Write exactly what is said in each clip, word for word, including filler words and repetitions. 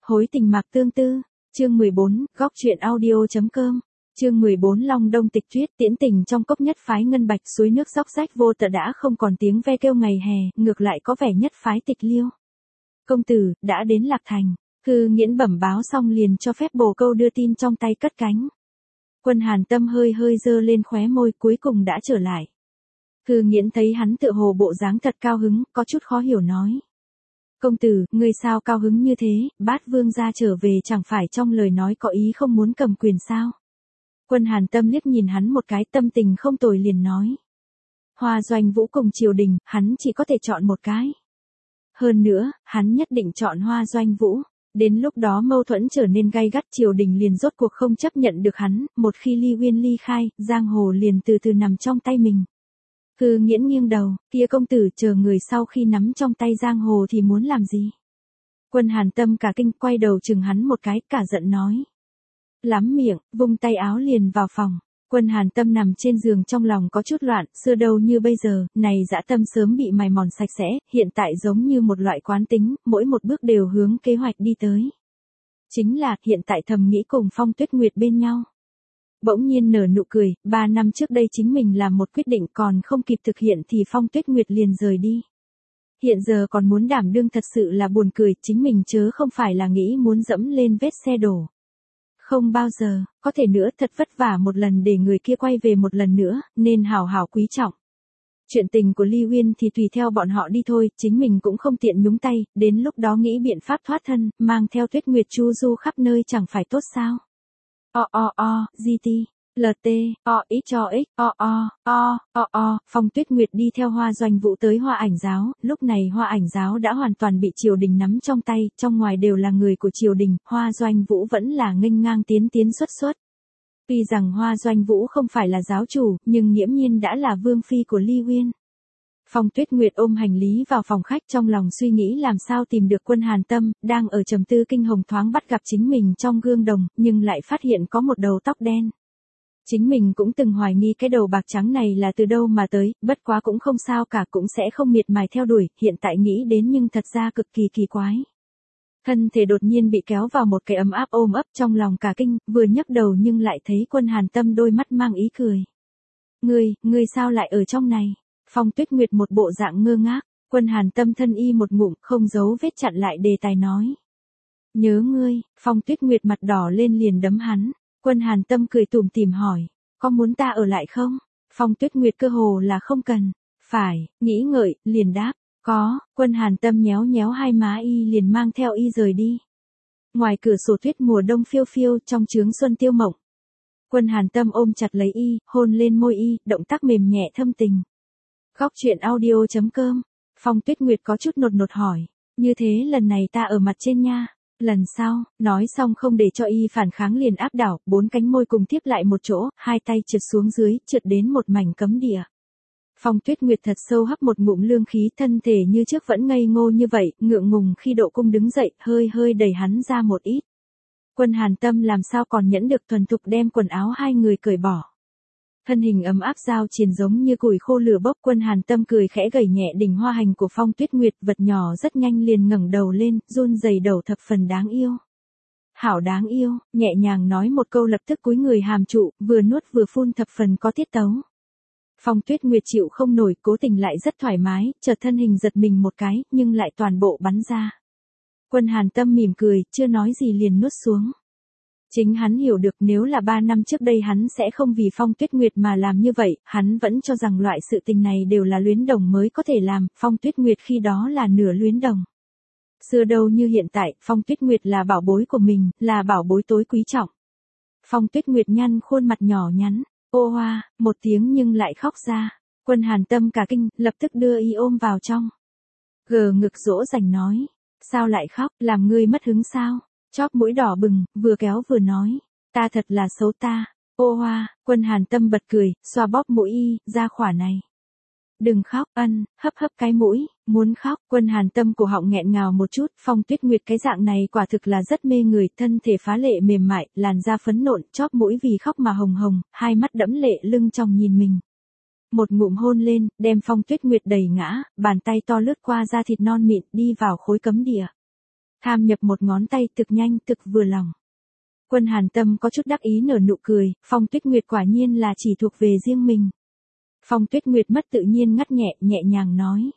Hối tình mạc tương tư, chương mười bốn, góc truyện audio.com, chương mười bốn Long Đông Tịch Tuyết tiễn tình trong cốc nhất phái ngân bạch suối nước róc rách vô tận đã không còn tiếng ve kêu ngày hè, ngược lại có vẻ nhất phái tịch liêu. Công tử, đã đến Lạc Thành, Hư Nghiễn bẩm báo xong liền cho phép bồ câu đưa tin trong tay cất cánh. Quân Hàn Tâm hơi hơi dơ lên khóe môi cuối cùng đã trở lại. Hư Nghiễn thấy hắn tựa hồ bộ dáng thật cao hứng, có chút khó hiểu nói. Công tử, ngươi sao cao hứng như thế, Bát Vương gia trở về chẳng phải trong lời nói có ý không muốn cầm quyền sao? Quân Hàn Tâm liếc nhìn hắn một cái, tâm tình không tồi liền nói. Hoa Doanh Vũ cùng triều đình, hắn chỉ có thể chọn một cái. Hơn nữa, hắn nhất định chọn Hoa Doanh Vũ. Đến lúc đó mâu thuẫn trở nên gay gắt, triều đình liền rốt cuộc không chấp nhận được hắn, một khi Ly Uyên ly khai, giang hồ liền từ từ nằm trong tay mình. Hư Nghiễn nghiêng đầu, kia công tử chờ người sau khi nắm trong tay giang hồ thì muốn làm gì? Quân Hàn Tâm cả kinh quay đầu chừng hắn một cái, cả giận nói. Lắm miệng, vung tay áo liền vào phòng. Quân Hàn Tâm nằm trên giường trong lòng có chút loạn, xưa đâu như bây giờ, này dã tâm sớm bị mài mòn sạch sẽ, hiện tại giống như một loại quán tính, mỗi một bước đều hướng kế hoạch đi tới. Chính là, hiện tại thầm nghĩ cùng Phong Tuyết Nguyệt bên nhau. Bỗng nhiên nở nụ cười, ba năm trước đây chính mình làm một quyết định còn không kịp thực hiện thì Phong Tuyết Nguyệt liền rời đi. Hiện giờ còn muốn đảm đương thật sự là buồn cười, chính mình chớ không phải là nghĩ muốn dẫm lên vết xe đổ. Không bao giờ, có thể nữa thật vất vả một lần để người kia quay về một lần nữa, nên hảo hảo quý trọng. Chuyện tình của Ly Uyên thì tùy theo bọn họ đi thôi, chính mình cũng không tiện nhúng tay, đến lúc đó nghĩ biện pháp thoát thân, mang theo Tuyết Nguyệt chu du khắp nơi chẳng phải tốt sao. O o o, gt, lt, o x cho x, o o, o, o o, Phong Tuyết Nguyệt đi theo Hoa Doanh Vũ tới Hoa Ảnh Giáo, lúc này Hoa Ảnh Giáo đã hoàn toàn bị triều đình nắm trong tay, trong ngoài đều là người của triều đình, Hoa Doanh Vũ vẫn là nghênh ngang tiến tiến xuất xuất. Tuy rằng Hoa Doanh Vũ không phải là giáo chủ, nhưng nghiễm nhiên đã là vương phi của Ly Uyên. Phong Tuyết Nguyệt ôm hành lý vào phòng khách trong lòng suy nghĩ làm sao tìm được Quân Hàn Tâm, đang ở trầm tư kinh hồng thoáng bắt gặp chính mình trong gương đồng, nhưng lại phát hiện có một đầu tóc đen. Chính mình cũng từng hoài nghi cái đầu bạc trắng này là từ đâu mà tới, bất quá cũng không sao cả, cũng sẽ không miệt mài theo đuổi, hiện tại nghĩ đến nhưng thật ra cực kỳ kỳ quái. Thân thể đột nhiên bị kéo vào một cái ấm áp ôm ấp trong lòng cả kinh, vừa nhấc đầu nhưng lại thấy Quân Hàn Tâm đôi mắt mang ý cười. Ngươi, ngươi sao lại ở trong này? Phong Tuyết Nguyệt một bộ dạng ngơ ngác, Quân Hàn Tâm thân y một ngụm, không giấu vết chặn lại đề tài nói. Nhớ ngươi, Phong Tuyết Nguyệt mặt đỏ lên liền đấm hắn. Quân Hàn Tâm cười tủm tỉm hỏi, có muốn ta ở lại không? Phong Tuyết Nguyệt cơ hồ là không cần. Phải, nghĩ ngợi, liền đáp, có. Quân Hàn Tâm nhéo nhéo hai má y liền mang theo y rời đi. Ngoài cửa sổ tuyết mùa đông phiêu phiêu, trong chướng xuân tiêu mộng. Quân Hàn Tâm ôm chặt lấy y, hôn lên môi y, động tác mềm nhẹ thâm tình. Góc truyện audio.com, Phong Tuyết Nguyệt có chút nột nột hỏi, như thế lần này ta ở mặt trên nha. Lần sau, nói xong không để cho y phản kháng liền áp đảo, bốn cánh môi cùng tiếp lại một chỗ, hai tay trượt xuống dưới, trượt đến một mảnh cấm địa. Phong Tuyết Nguyệt thật sâu hấp một ngụm lương khí, thân thể như trước vẫn ngây ngô như vậy, ngượng ngùng khi độ cung đứng dậy, hơi hơi đẩy hắn ra một ít. Quân Hàn Tâm làm sao còn nhẫn được thuần thục đem quần áo hai người cởi bỏ. Thân hình ấm áp giao triền giống như củi khô lửa bốc. Quân Hàn Tâm cười khẽ gẩy nhẹ đỉnh hoa hành của Phong Tuyết Nguyệt, vật nhỏ rất nhanh liền ngẩng đầu lên, run rẩy đầu thập phần đáng yêu. Hảo đáng yêu, nhẹ nhàng nói một câu lập tức cúi người hàm trụ, vừa nuốt vừa phun thập phần có tiết tấu. Phong Tuyết Nguyệt chịu không nổi, cố tình lại rất thoải mái, chợt thân hình giật mình một cái, nhưng lại toàn bộ bắn ra. Quân Hàn Tâm mỉm cười, chưa nói gì liền nuốt xuống. Chính hắn hiểu được nếu là ba năm trước đây hắn sẽ không vì Phong Tuyết Nguyệt mà làm như vậy, hắn vẫn cho rằng loại sự tình này đều là luyến đồng mới có thể làm, Phong Tuyết Nguyệt khi đó là nửa luyến đồng. Xưa đâu như hiện tại, Phong Tuyết Nguyệt là bảo bối của mình, là bảo bối tối quý trọng. Phong Tuyết Nguyệt nhăn khuôn mặt nhỏ nhắn, ô hoa, một tiếng nhưng lại khóc ra. Quân Hàn Tâm cả kinh, lập tức đưa y ôm vào trong. Gờ ngực dỗ dành nói, sao lại khóc, làm ngươi mất hứng sao? Chóp mũi đỏ bừng, vừa kéo vừa nói, ta thật là xấu ta. Ô hoa, Quân Hàn Tâm bật cười, xoa bóp mũi y, ra khỏa này. Đừng khóc, ân, hấp hấp cái mũi, muốn khóc. Quân Hàn Tâm cổ họng nghẹn ngào một chút, Phong Tuyết Nguyệt cái dạng này quả thực là rất mê người, thân thể phá lệ mềm mại, làn da phấn nộn, chóp mũi vì khóc mà hồng hồng, hai mắt đẫm lệ lưng tròng nhìn mình. Một ngụm hôn lên, đem Phong Tuyết Nguyệt đẩy ngã, bàn tay to lướt qua da thịt non mịn, đi vào khối cấm địa. Tham nhập một ngón tay thực nhanh thực vừa lòng. Quân Hàn Tâm có chút đắc ý nở nụ cười, Phong Tuyết Nguyệt quả nhiên là chỉ thuộc về riêng mình. Phong Tuyết Nguyệt mất tự nhiên ngắt nhẹ, nhẹ nhàng nói.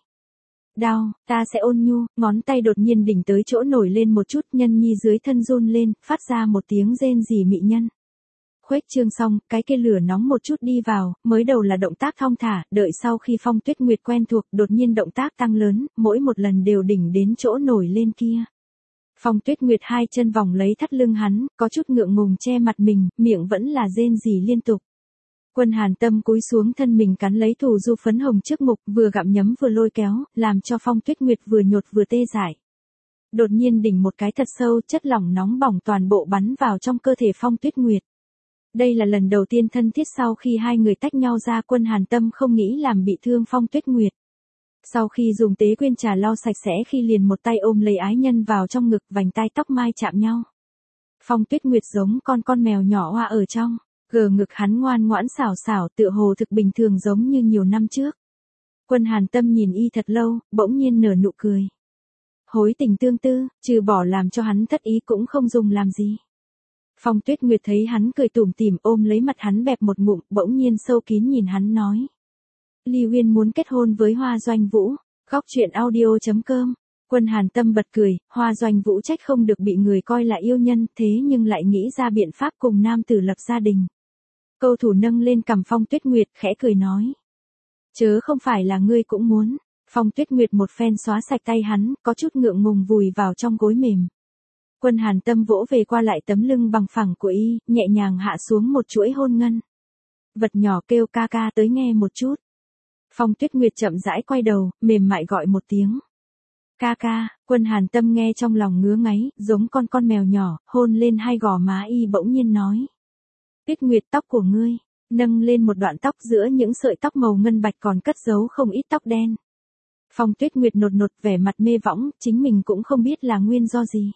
Đau, ta sẽ ôn nhu, ngón tay đột nhiên đỉnh tới chỗ nổi lên một chút, nhân nhi dưới thân run lên, phát ra một tiếng rên rỉ mị nhân. Khuếch trương xong, cái kia lửa nóng một chút đi vào, mới đầu là động tác thong thả, đợi sau khi Phong Tuyết Nguyệt quen thuộc, đột nhiên động tác tăng lớn, mỗi một lần đều đỉnh đến chỗ nổi lên kia. Phong Tuyết Nguyệt hai chân vòng lấy thắt lưng hắn, có chút ngượng ngùng che mặt mình, miệng vẫn là rên rỉ liên tục. Quân Hàn Tâm cúi xuống thân mình cắn lấy thủ du phấn hồng trước mục, vừa gặm nhấm vừa lôi kéo, làm cho Phong Tuyết Nguyệt vừa nhột vừa tê dại. Đột nhiên đỉnh một cái thật sâu, chất lỏng nóng bỏng toàn bộ bắn vào trong cơ thể Phong Tuyết Nguyệt. Đây là lần đầu tiên thân thiết sau khi hai người tách nhau ra, Quân Hàn Tâm không nghĩ làm bị thương Phong Tuyết Nguyệt. Sau khi dùng tế quyên trà lau sạch sẽ khi liền một tay ôm lấy ái nhân vào trong ngực, vành tai tóc mai chạm nhau. Phong Tuyết Nguyệt giống con con mèo nhỏ hoa ở trong, gờ ngực hắn ngoan ngoãn xảo xảo, tựa hồ thực bình thường giống như nhiều năm trước. Quân Hàn Tâm nhìn y thật lâu, bỗng nhiên nở nụ cười. Hối tình tương tư, trừ bỏ làm cho hắn thất ý cũng không dùng làm gì. Phong Tuyết Nguyệt thấy hắn cười tủm tỉm, ôm lấy mặt hắn bẹp một ngụm, bỗng nhiên sâu kín nhìn hắn nói. Ly Uyên muốn kết hôn với Hoa Doanh Vũ. Góc truyện audio chấm com. Quân Hàn Tâm bật cười, Hoa Doanh Vũ trách không được bị người coi là yêu nhân, thế nhưng lại nghĩ ra biện pháp cùng nam tử lập gia đình. Câu thủ nâng lên cằm Phong Tuyết Nguyệt, khẽ cười nói. Chớ không phải là ngươi cũng muốn. Phong Tuyết Nguyệt một phen xóa sạch tay hắn, có chút ngượng ngùng vùi vào trong gối mềm. Quân Hàn Tâm vỗ về qua lại tấm lưng bằng phẳng của y, nhẹ nhàng hạ xuống một chuỗi hôn ngân. Vật nhỏ kêu ca ca tới nghe một chút. Phong Tuyết Nguyệt chậm rãi quay đầu, mềm mại gọi một tiếng. Ca ca, Quân Hàn Tâm nghe trong lòng ngứa ngáy, giống con con mèo nhỏ, hôn lên hai gò má y bỗng nhiên nói. Tuyết Nguyệt, tóc của ngươi, nâng lên một đoạn tóc giữa những sợi tóc màu ngân bạch còn cất giấu không ít tóc đen. Phong Tuyết Nguyệt nột nột vẻ mặt mê võng, chính mình cũng không biết là nguyên do gì.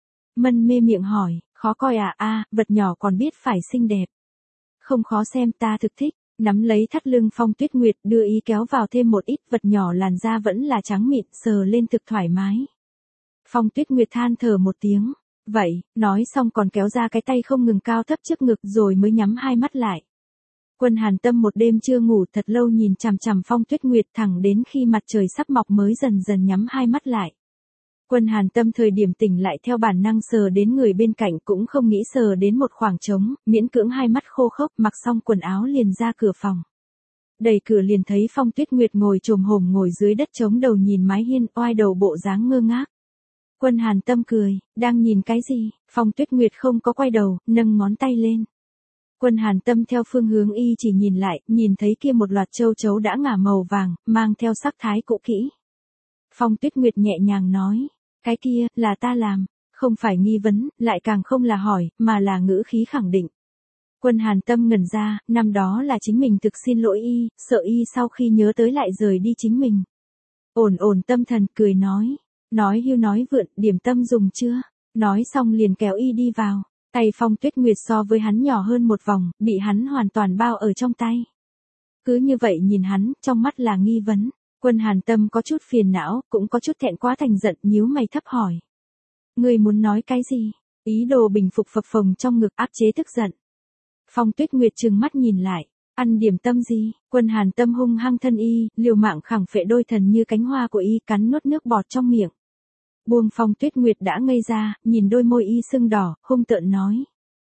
Mân mê miệng hỏi, khó coi à, a, vật nhỏ còn biết phải xinh đẹp. Không khó xem, ta thực thích. Nắm lấy thắt lưng Phong Tuyết Nguyệt, đưa ý kéo vào thêm một ít, vật nhỏ làn da vẫn là trắng mịn, sờ lên thực thoải mái. Phong Tuyết Nguyệt than thở một tiếng. Vậy, nói xong còn kéo ra cái tay không ngừng cao thấp trước ngực rồi mới nhắm hai mắt lại. Quân Hàn Tâm một đêm chưa ngủ thật lâu nhìn chằm chằm Phong Tuyết Nguyệt thẳng đến khi mặt trời sắp mọc mới dần dần nhắm hai mắt lại. Quân Hàn Tâm thời điểm tỉnh lại theo bản năng sờ đến người bên cạnh, cũng không nghĩ sờ đến một khoảng trống, miễn cưỡng hai mắt khô khốc, mặc xong quần áo liền ra cửa phòng. Đẩy cửa liền thấy Phong Tuyết Nguyệt ngồi chồm hổm ngồi dưới đất chống đầu nhìn mái hiên, oai đầu bộ dáng ngơ ngác. Quân Hàn Tâm cười, đang nhìn cái gì? Phong Tuyết Nguyệt không có quay đầu, nâng ngón tay lên. Quân Hàn Tâm theo phương hướng y chỉ nhìn lại, nhìn thấy kia một loạt châu chấu đã ngả màu vàng, mang theo sắc thái cũ kỹ. Phong Tuyết Nguyệt nhẹ nhàng nói. Cái kia, là ta làm, không phải nghi vấn, lại càng không là hỏi, mà là ngữ khí khẳng định. Quân Hàn Tâm ngẩn ra, năm đó là chính mình thực xin lỗi y, sợ y sau khi nhớ tới lại rời đi chính mình. Ổn ổn tâm thần, cười nói, nói hưu nói vượn, điểm tâm dùng chưa? Nói xong liền kéo y đi vào, tay Phong Tuyết Nguyệt so với hắn nhỏ hơn một vòng, bị hắn hoàn toàn bao ở trong tay. Cứ như vậy nhìn hắn, trong mắt là nghi vấn. Quân Hàn Tâm có chút phiền não, cũng có chút thẹn quá thành giận, nhíu mày thấp hỏi. Ngươi muốn nói cái gì? Ý đồ bình phục phập phồng trong ngực, áp chế tức giận. Phong Tuyết Nguyệt trừng mắt nhìn lại. Ăn điểm tâm gì? Quân Hàn Tâm hung hăng thân y, liều mạng khẳng phệ đôi thần như cánh hoa của y, cắn nuốt nước bọt trong miệng. Buông Phong Tuyết Nguyệt đã ngây ra, nhìn đôi môi y sưng đỏ, hung tợn nói.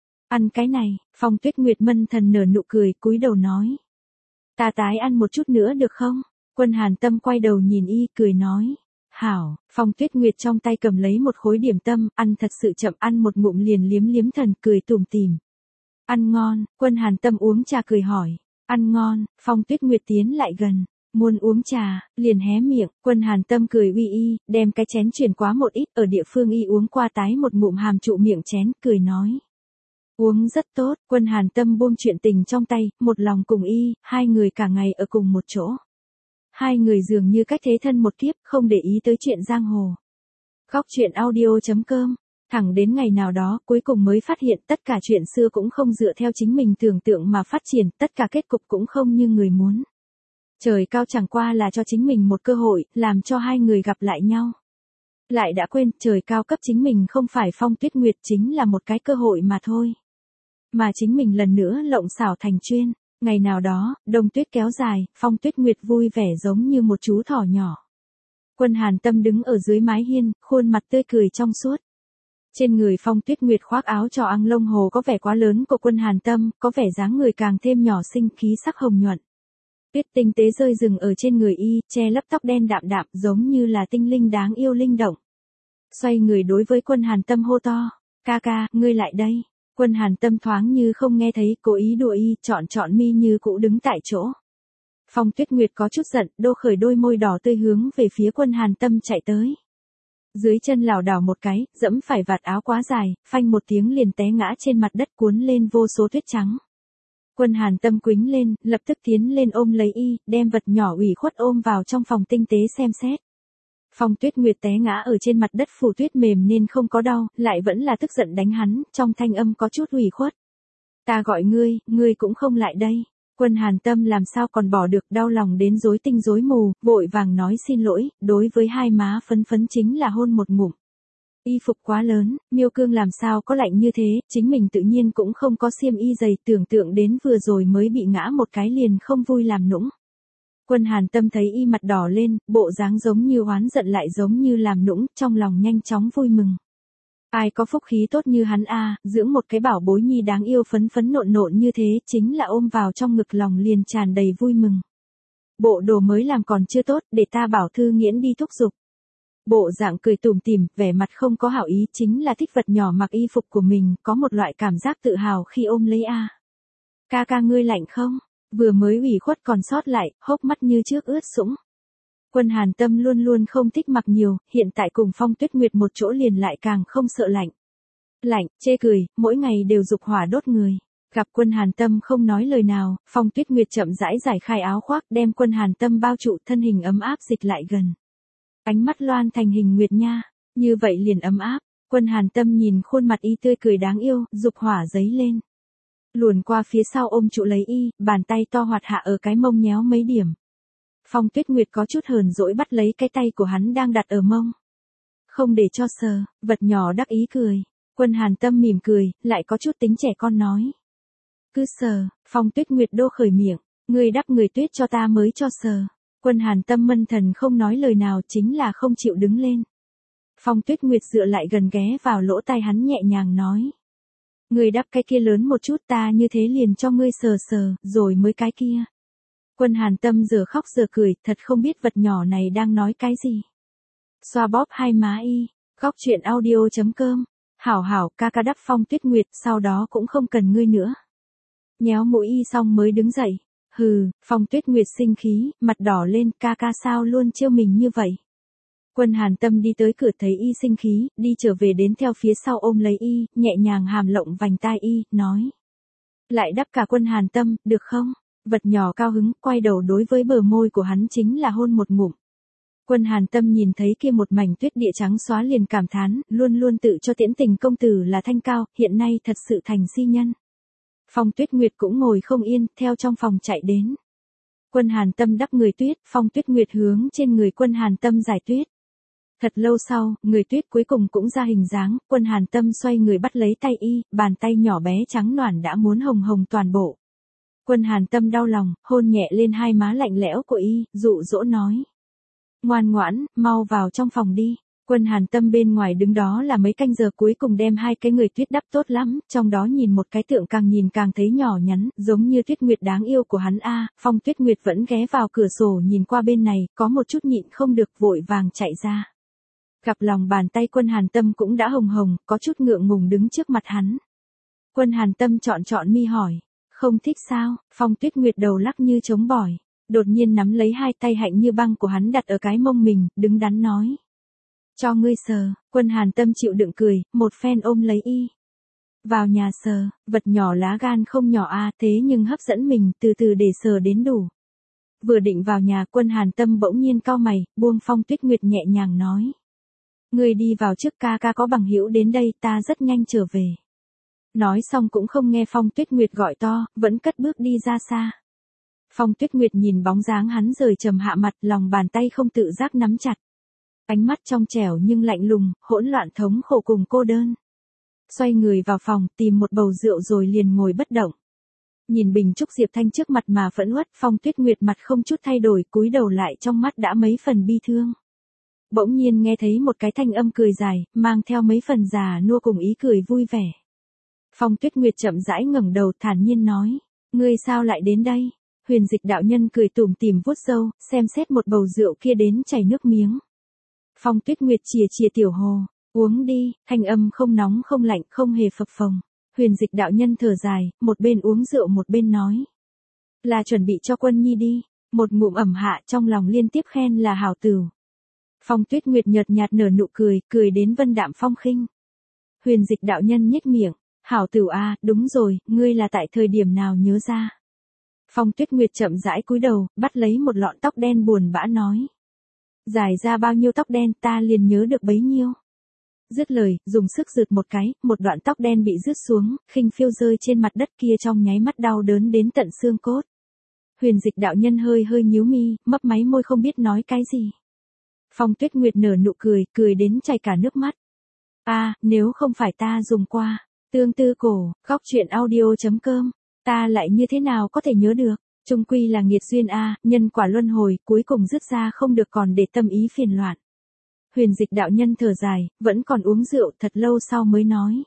Ăn cái này. Phong Tuyết Nguyệt mân thần nở nụ cười, cúi đầu nói. Ta tái ăn một chút nữa được không? Quân Hàn Tâm quay đầu nhìn y, cười nói. Hảo. Phong Tuyết Nguyệt trong tay cầm lấy một khối điểm tâm, ăn thật sự chậm, ăn một ngụm liền liếm liếm thần, cười tủm tỉm. Ăn ngon. Quân Hàn Tâm uống trà cười hỏi. Ăn ngon. Phong Tuyết Nguyệt tiến lại gần. Muốn uống trà, liền hé miệng. Quân Hàn Tâm cười uy y, đem cái chén chuyển quá một ít, ở địa phương y uống qua tái một ngụm hàm trụ miệng chén, cười nói. Uống rất tốt. Quân Hàn Tâm buông chuyện tình trong tay, một lòng cùng y, hai người cả ngày ở cùng một chỗ. Hai người dường như cách thế thân một kiếp, không để ý tới chuyện giang hồ. Góc truyện audio chấm com. Thẳng đến ngày nào đó, cuối cùng mới phát hiện tất cả chuyện xưa cũng không dựa theo chính mình tưởng tượng mà phát triển, tất cả kết cục cũng không như người muốn. Trời cao chẳng qua là cho chính mình một cơ hội, làm cho hai người gặp lại nhau. Lại đã quên, trời cao cấp chính mình không phải Phong Tuyết Nguyệt, chính là một cái cơ hội mà thôi. Mà chính mình lần nữa lộng xảo thành chuyên. Ngày nào đó, đông tuyết kéo dài, Phong Tuyết Nguyệt vui vẻ giống như một chú thỏ nhỏ. Quân Hàn Tâm đứng ở dưới mái hiên, khuôn mặt tươi cười trong suốt. Trên người Phong Tuyết Nguyệt khoác áo trò ăng lông hồ có vẻ quá lớn của Quân Hàn Tâm, có vẻ dáng người càng thêm nhỏ xinh, khí sắc hồng nhuận. Tuyết tinh tế rơi rừng ở trên người y, che lấp tóc đen đạm đạm, giống như là tinh linh đáng yêu linh động. Xoay người đối với Quân Hàn Tâm hô to, ca ca, ngươi lại đây. Quân Hàn Tâm thoáng như không nghe thấy, cố ý đùa y, trọn trọn mi như cũ đứng tại chỗ. Phong Tuyết Nguyệt có chút giận, đô khởi đôi môi đỏ tươi hướng về phía Quân Hàn Tâm chạy tới. Dưới chân lảo đảo một cái, dẫm phải vạt áo quá dài, phanh một tiếng liền té ngã trên mặt đất, cuốn lên vô số tuyết trắng. Quân Hàn Tâm quĩnh lên, lập tức tiến lên ôm lấy y, đem vật nhỏ ủy khuất ôm vào trong phòng tinh tế xem xét. Phong Tuyết Nguyệt té ngã ở trên mặt đất, phủ tuyết mềm nên không có đau, lại vẫn là tức giận đánh hắn, trong thanh âm có chút ủy khuất. Ta gọi ngươi, ngươi cũng không lại đây. Quân Hàn Tâm làm sao còn bỏ được, đau lòng đến rối tinh rối mù, vội vàng nói xin lỗi, đối với hai má phấn phấn chính là hôn một ngụm. Y phục quá lớn, miêu cương làm sao có lạnh như thế, chính mình tự nhiên cũng không có xiêm y dày, tưởng tượng đến vừa rồi mới bị ngã một cái liền không vui làm nũng. Quân Hàn Tâm thấy y mặt đỏ lên, bộ dáng giống như oán giận lại giống như làm nũng, trong lòng nhanh chóng vui mừng. Ai có phúc khí tốt như hắn a, dưỡng một cái bảo bối nhi đáng yêu phấn phấn nộn nộn như thế, chính là ôm vào trong ngực lòng liền tràn đầy vui mừng. Bộ đồ mới làm còn chưa tốt, để ta bảo Thư Nghiễn đi thúc giục. Bộ dạng cười tủm tỉm, vẻ mặt không có hảo ý, chính là thích vật nhỏ mặc y phục của mình, có một loại cảm giác tự hào khi ôm lấy a. Ca ca ngươi lạnh không? Vừa mới ủy khuất còn sót lại, hốc mắt như trước ướt sũng. Quân Hàn Tâm luôn luôn không thích mặc nhiều, hiện tại cùng Phong Tuyết Nguyệt một chỗ liền lại càng không sợ lạnh. Lạnh, chê cười, mỗi ngày đều dục hỏa đốt người. Gặp Quân Hàn Tâm không nói lời nào, Phong Tuyết Nguyệt chậm rãi giải khai áo khoác, đem Quân Hàn Tâm bao trụ, thân hình ấm áp dịch lại gần. Ánh mắt loan thành hình nguyệt nha, như vậy liền ấm áp. Quân Hàn Tâm nhìn khuôn mặt y tươi cười đáng yêu, dục hỏa dấy lên. Luồn qua phía sau ôm trụ lấy y, bàn tay to hoạt hạ ở cái mông nhéo mấy điểm. Phong Tuyết Nguyệt có chút hờn dỗi bắt lấy cái tay của hắn đang đặt ở mông. Không để cho sờ, vật nhỏ đắc ý cười. Quân Hàn Tâm mỉm cười, lại có chút tính trẻ con nói. Cứ sờ, Phong Tuyết Nguyệt đô khởi miệng, ngươi đắp người tuyết cho ta mới cho sờ. Quân Hàn Tâm mân thần không nói lời nào, chính là không chịu đứng lên. Phong Tuyết Nguyệt dựa lại gần ghé vào lỗ tai hắn nhẹ nhàng nói. Ngươi đắp cái kia lớn một chút, ta như thế liền cho ngươi sờ sờ, rồi mới cái kia. Quân Hàn Tâm giờ khóc giờ cười, thật không biết vật nhỏ này đang nói cái gì. Xoa bóp hai má y, góc chuyện audio chấm com. Hảo hảo, ca ca đắp Phong Tuyết Nguyệt, sau đó cũng không cần ngươi nữa. Nhéo mũi y xong mới đứng dậy. Hừ, Phong Tuyết Nguyệt sinh khí, mặt đỏ lên, ca ca sao luôn trêu mình như vậy. Quân Hàn Tâm đi tới cửa thấy y sinh khí, đi trở về đến theo phía sau ôm lấy y, nhẹ nhàng hàm lộng vành tai y, nói. Lại đắp cả Quân Hàn Tâm, được không? Vật nhỏ cao hứng, quay đầu đối với bờ môi của hắn chính là hôn một ngụm. Quân Hàn Tâm nhìn thấy kia một mảnh tuyết địa trắng xóa liền cảm thán, luôn luôn tự cho tiễn tình công tử là thanh cao, hiện nay thật sự thành si nhân. Phong Tuyết Nguyệt cũng ngồi không yên, theo trong phòng chạy đến. Quân Hàn Tâm đắp người tuyết, Phong Tuyết Nguyệt hướng trên người Quân Hàn Tâm giải tuyết. Thật lâu sau, người tuyết cuối cùng cũng ra hình dáng, Quân Hàn Tâm xoay người bắt lấy tay y, bàn tay nhỏ bé trắng nõn đã muốn hồng hồng toàn bộ. Quân Hàn Tâm đau lòng, hôn nhẹ lên hai má lạnh lẽo của y, dụ dỗ nói. Ngoan ngoãn, mau vào trong phòng đi. Quân Hàn Tâm bên ngoài đứng đó là mấy canh giờ cuối cùng đem hai cái người tuyết đắp tốt lắm, trong đó nhìn một cái tượng càng nhìn càng thấy nhỏ nhắn, giống như Tuyết Nguyệt đáng yêu của hắn a. Phong Tuyết Nguyệt vẫn ghé vào cửa sổ nhìn qua bên này, có một chút nhịn không được vội vàng chạy ra. Gặp lòng bàn tay Quân Hàn Tâm cũng đã hồng hồng, có chút ngượng ngùng đứng trước mặt hắn. Quân Hàn Tâm chọn chọn mi hỏi, không thích sao? Phong Tuyết Nguyệt đầu lắc như trống bỏi, đột nhiên nắm lấy hai tay hạnh như băng của hắn đặt ở cái mông mình, đứng đắn nói. Cho ngươi sờ. Quân Hàn Tâm chịu đựng cười, một phen ôm lấy y. Vào nhà sờ, vật nhỏ lá gan không nhỏ a, thế nhưng hấp dẫn mình, từ từ để sờ đến đủ. Vừa định vào nhà, Quân Hàn Tâm bỗng nhiên cau mày, buông Phong Tuyết Nguyệt nhẹ nhàng nói. Ngươi đi vào trước, ca ca có bằng hữu đến đây, ta rất nhanh trở về. Nói xong cũng không nghe Phong Tuyết Nguyệt gọi to, vẫn cất bước đi ra xa. Phong Tuyết Nguyệt nhìn bóng dáng hắn rời trầm hạ mặt, lòng bàn tay không tự giác nắm chặt. Ánh mắt trong trẻo nhưng lạnh lùng, hỗn loạn thống khổ cùng cô đơn. Xoay người vào phòng, tìm một bầu rượu rồi liền ngồi bất động. Nhìn bình trúc Diệp Thanh trước mặt mà phẫn uất, Phong Tuyết Nguyệt mặt không chút thay đổi, cúi đầu lại trong mắt đã mấy phần bi thương. Bỗng nhiên nghe thấy một cái thanh âm cười dài, mang theo mấy phần già nua cùng ý cười vui vẻ. Phong Tuyết Nguyệt chậm rãi ngẩng đầu thản nhiên nói, ngươi sao lại đến đây? Huyền Dịch đạo nhân cười tủm tỉm vuốt râu, xem xét một bầu rượu kia đến chảy nước miếng. Phong Tuyết Nguyệt chìa chìa tiểu hồ, uống đi, thanh âm không nóng không lạnh không hề phập phồng. Huyền Dịch đạo nhân thở dài, một bên uống rượu một bên nói. Là chuẩn bị cho Quân Nhi đi, một ngụm ẩm hạ trong lòng liên tiếp khen là hảo tửu. Phong Tuyết Nguyệt nhợt nhạt nở nụ cười, cười đến vân đạm phong khinh. Huyền Dịch đạo nhân nhếch miệng, hảo tửu a, đúng rồi, ngươi là tại thời điểm nào nhớ ra? Phong Tuyết Nguyệt chậm rãi cúi đầu, bắt lấy một lọn tóc đen buồn bã nói. Dài ra bao nhiêu tóc đen ta liền nhớ được bấy nhiêu. Dứt lời, dùng sức rượt một cái, một đoạn tóc đen bị rứt xuống, khinh phiêu rơi trên mặt đất kia trong nháy mắt đau đớn đến tận xương cốt. Huyền Dịch đạo nhân hơi hơi nhíu mi, mấp máy môi không biết nói cái gì. Phong Tuyết Nguyệt nở nụ cười, cười đến chảy cả nước mắt. A, à, nếu không phải ta dùng qua, tương tư cổ, góc truyện audio chấm com, ta lại như thế nào có thể nhớ được, chung quy là nghiệt duyên a, à, nhân quả luân hồi, cuối cùng dứt ra không được còn để tâm ý phiền loạn. Huyền Dịch đạo nhân thở dài, vẫn còn uống rượu thật lâu sau mới nói.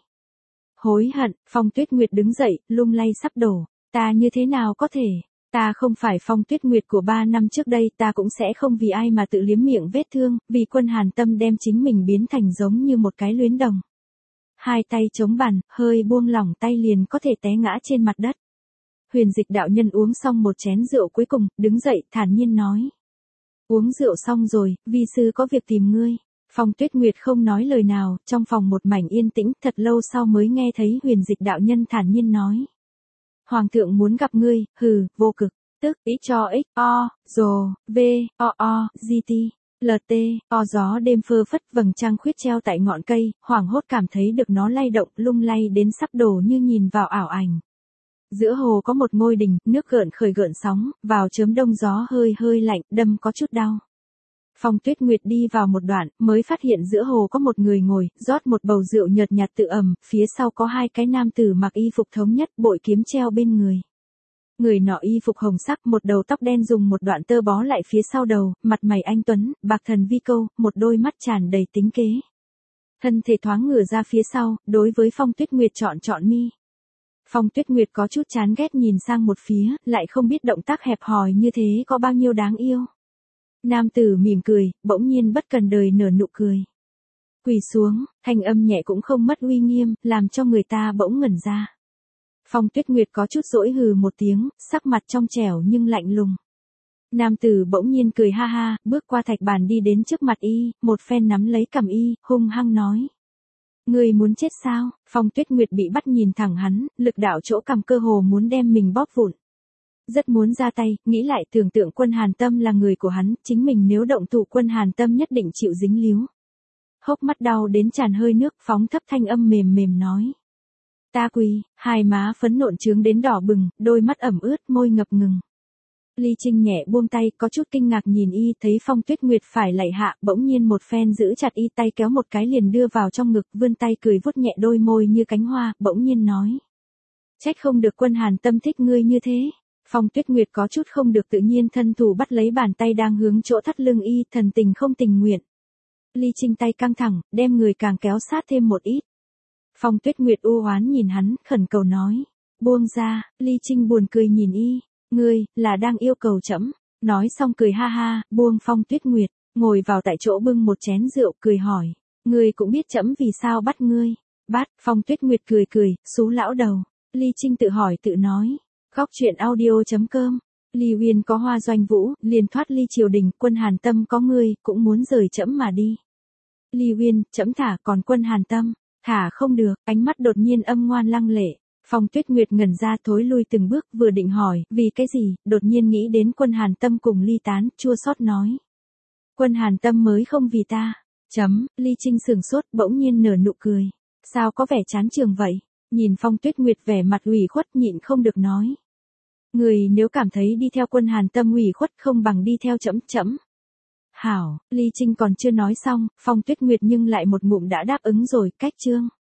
Hối hận, Phong Tuyết Nguyệt đứng dậy, lung lay sắp đổ, ta như thế nào có thể, ta không phải Phong Tuyết Nguyệt của ba năm trước đây, ta cũng sẽ không vì ai mà tự liếm miệng vết thương, vì Quân Hàn Tâm đem chính mình biến thành giống như một cái luyến đồng. Hai tay chống bàn, hơi buông lỏng tay liền có thể té ngã trên mặt đất. Huyền Dịch đạo nhân uống xong một chén rượu cuối cùng, đứng dậy, thản nhiên nói. Uống rượu xong rồi, vi sư có việc tìm ngươi. Phong Tuyết Nguyệt không nói lời nào, trong phòng một mảnh yên tĩnh, thật lâu sau mới nghe thấy Huyền Dịch đạo nhân thản nhiên nói. Hoàng thượng muốn gặp ngươi, hừ, vô cực, tức, ý cho x, o, rồ, v, o, o, gt, lt, o gió đêm phơ phất vầng trăng khuyết treo tại ngọn cây, hoảng hốt cảm thấy được nó lay động, lung lay đến sắp đổ như nhìn vào ảo ảnh. Giữa hồ có một ngôi đình, nước gợn khởi gợn sóng, vào chớm đông gió hơi hơi lạnh, đâm có chút đau. Phong Tuyết Nguyệt đi vào một đoạn, mới phát hiện giữa hồ có một người ngồi, rót một bầu rượu nhợt nhạt tự ẩm, phía sau có hai cái nam tử mặc y phục thống nhất, bội kiếm treo bên người. Người nọ y phục hồng sắc, một đầu tóc đen dùng một đoạn tơ bó lại phía sau đầu, mặt mày anh tuấn, bạc thần vi câu, một đôi mắt tràn đầy tính kế. Thân thể thoáng ngửa ra phía sau, đối với Phong Tuyết Nguyệt trọn trọn mi. Phong Tuyết Nguyệt có chút chán ghét nhìn sang một phía, lại không biết động tác hẹp hòi như thế có bao nhiêu đáng yêu. Nam tử mỉm cười, bỗng nhiên bất cần đời nở nụ cười. Quỳ xuống, thanh âm nhẹ cũng không mất uy nghiêm, làm cho người ta bỗng ngẩn ra. Phong Tuyết Nguyệt có chút dỗi hừ một tiếng, sắc mặt trong trẻo nhưng lạnh lùng. Nam tử bỗng nhiên cười ha ha, bước qua thạch bàn đi đến trước mặt y, một phen nắm lấy cằm y, hung hăng nói. Ngươi muốn chết sao? Phong Tuyết Nguyệt bị bắt nhìn thẳng hắn, lực đạo chỗ cằm cơ hồ muốn đem mình bóp vụn. Rất muốn ra tay, nghĩ lại tưởng tượng Quân Hàn Tâm là người của hắn, chính mình nếu động thủ Quân Hàn Tâm nhất định chịu dính líu. Hốc mắt đau đến tràn hơi nước, phóng thấp thanh âm mềm mềm nói. Ta quỳ, hai má phấn nộn trướng đến đỏ bừng, đôi mắt ẩm ướt, môi ngập ngừng. Ly Trinh nhẹ buông tay, có chút kinh ngạc nhìn y, thấy Phong Tuyết Nguyệt phải lạy hạ, bỗng nhiên một phen giữ chặt y, tay kéo một cái liền đưa vào trong ngực, vươn tay cười vuốt nhẹ đôi môi như cánh hoa, bỗng nhiên nói. Trách không được Quân Hàn Tâm thích ngươi như thế. Phong Tuyết Nguyệt có chút không được tự nhiên thân thủ bắt lấy bàn tay đang hướng chỗ thắt lưng y, thần tình không tình nguyện. Ly Trinh tay căng thẳng, đem người càng kéo sát thêm một ít. Phong Tuyết Nguyệt u oán nhìn hắn, khẩn cầu nói. Buông ra, Ly Trinh buồn cười nhìn y. Ngươi, là đang yêu cầu trẫm. Nói xong cười ha ha, buông Phong Tuyết Nguyệt, ngồi vào tại chỗ bưng một chén rượu, cười hỏi. Ngươi cũng biết trẫm vì sao bắt ngươi. Bắt, Phong Tuyết Nguyệt cười cười, xú lão đầu. Ly Trinh tự hỏi tự nói. Góc truyện audio chấm com. Ly Uyên có Hoa Doanh Vũ, liền thoát ly triều đình, Quân Hàn Tâm có ngươi, cũng muốn rời trẫm mà đi. Ly Uyên, trẫm thả, còn Quân Hàn Tâm, thả không được, ánh mắt đột nhiên âm ngoan lăng lệ. Phong Tuyết Nguyệt ngẩn ra thối lui từng bước, vừa định hỏi, vì cái gì, đột nhiên nghĩ đến Quân Hàn Tâm cùng ly tán, chua xót nói. Quân Hàn Tâm mới không vì ta. Chấm, Ly Trinh sửng sốt, bỗng nhiên nở nụ cười. Sao có vẻ chán trường vậy? Nhìn Phong Tuyết Nguyệt vẻ mặt ủy khuất nhịn không được nói. Người nếu cảm thấy đi theo Quân Hàn Tâm ủy khuất không bằng đi theo trẫm, trẫm. Hảo, Ly Trinh còn chưa nói xong, Phong Tuyết Nguyệt nhưng lại một ngụm đã đáp ứng rồi, cách chương.